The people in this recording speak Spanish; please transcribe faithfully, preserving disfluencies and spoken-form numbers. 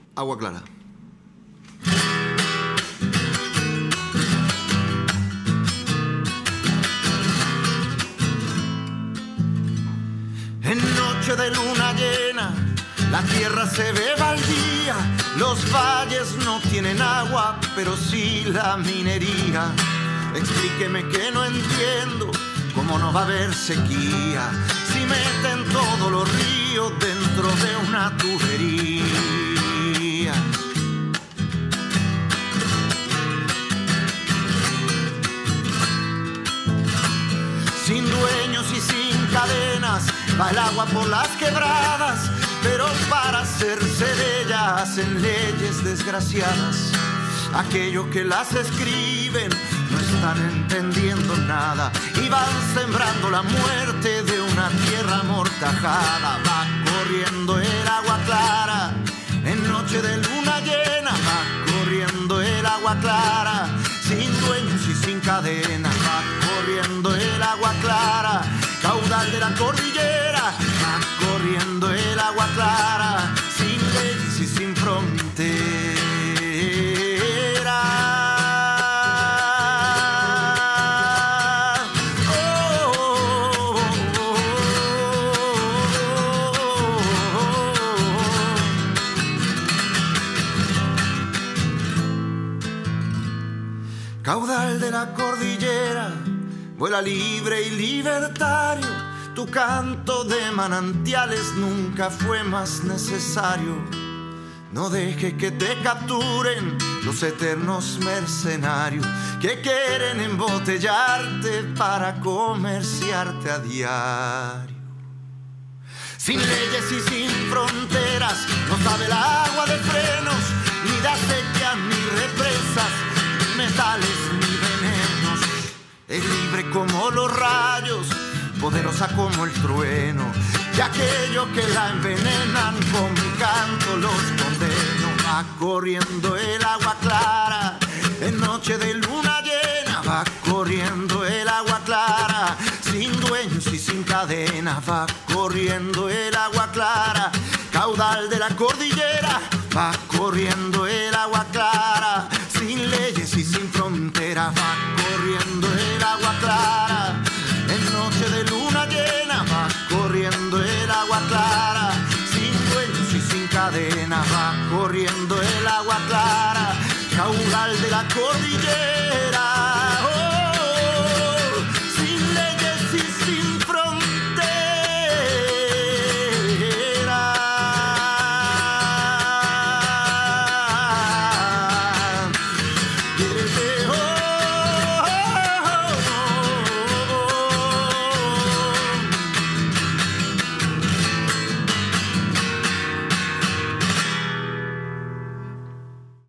Agua Clara. En noche de luna llena, la tierra se ve baldía, los valles no tienen agua, pero sí la minería. Explíqueme que no entiendo, cómo no va a haber sequía si meten todos los ríos dentro de una tubería. Sin dueños y sin cadenas va el agua por las quebradas, pero para hacerse de ella hacen leyes desgraciadas. Aquellos que las escriben no están entendiendo nada y van sembrando la muerte de una tierra amortajada. Va corriendo el agua clara, en noche de luna llena, va corriendo el agua clara, sin dueños y sin cadenas, va corriendo el agua clara, caudal de la cordillera, va corriendo el agua clara, sin leyes y sin fronteras. Caudal de la cordillera, vuela libre y libertario, tu canto de manantiales nunca fue más necesario. No dejes que te capturen los eternos mercenarios que quieren embotellarte para comerciarte a diario. Sin leyes y sin fronteras, no sabe el agua de frenos, ni da sequía ni represas, metales ni venenos. Es libre como los rayos, poderosa como el trueno, y aquellos que la envenenan con mi canto los condeno. Va corriendo el agua clara, en noche de luna llena, va corriendo el agua clara, sin dueños y sin cadenas, va corriendo el agua clara, caudal de la cordillera, va corriendo el agua clara, sin leyes y sin fronteras, va corriendo el agua clara, en noche de luna llena, va corriendo el agua clara, sin dueños y sin cadenas, va corriendo el agua clara, caudal de la cordillera.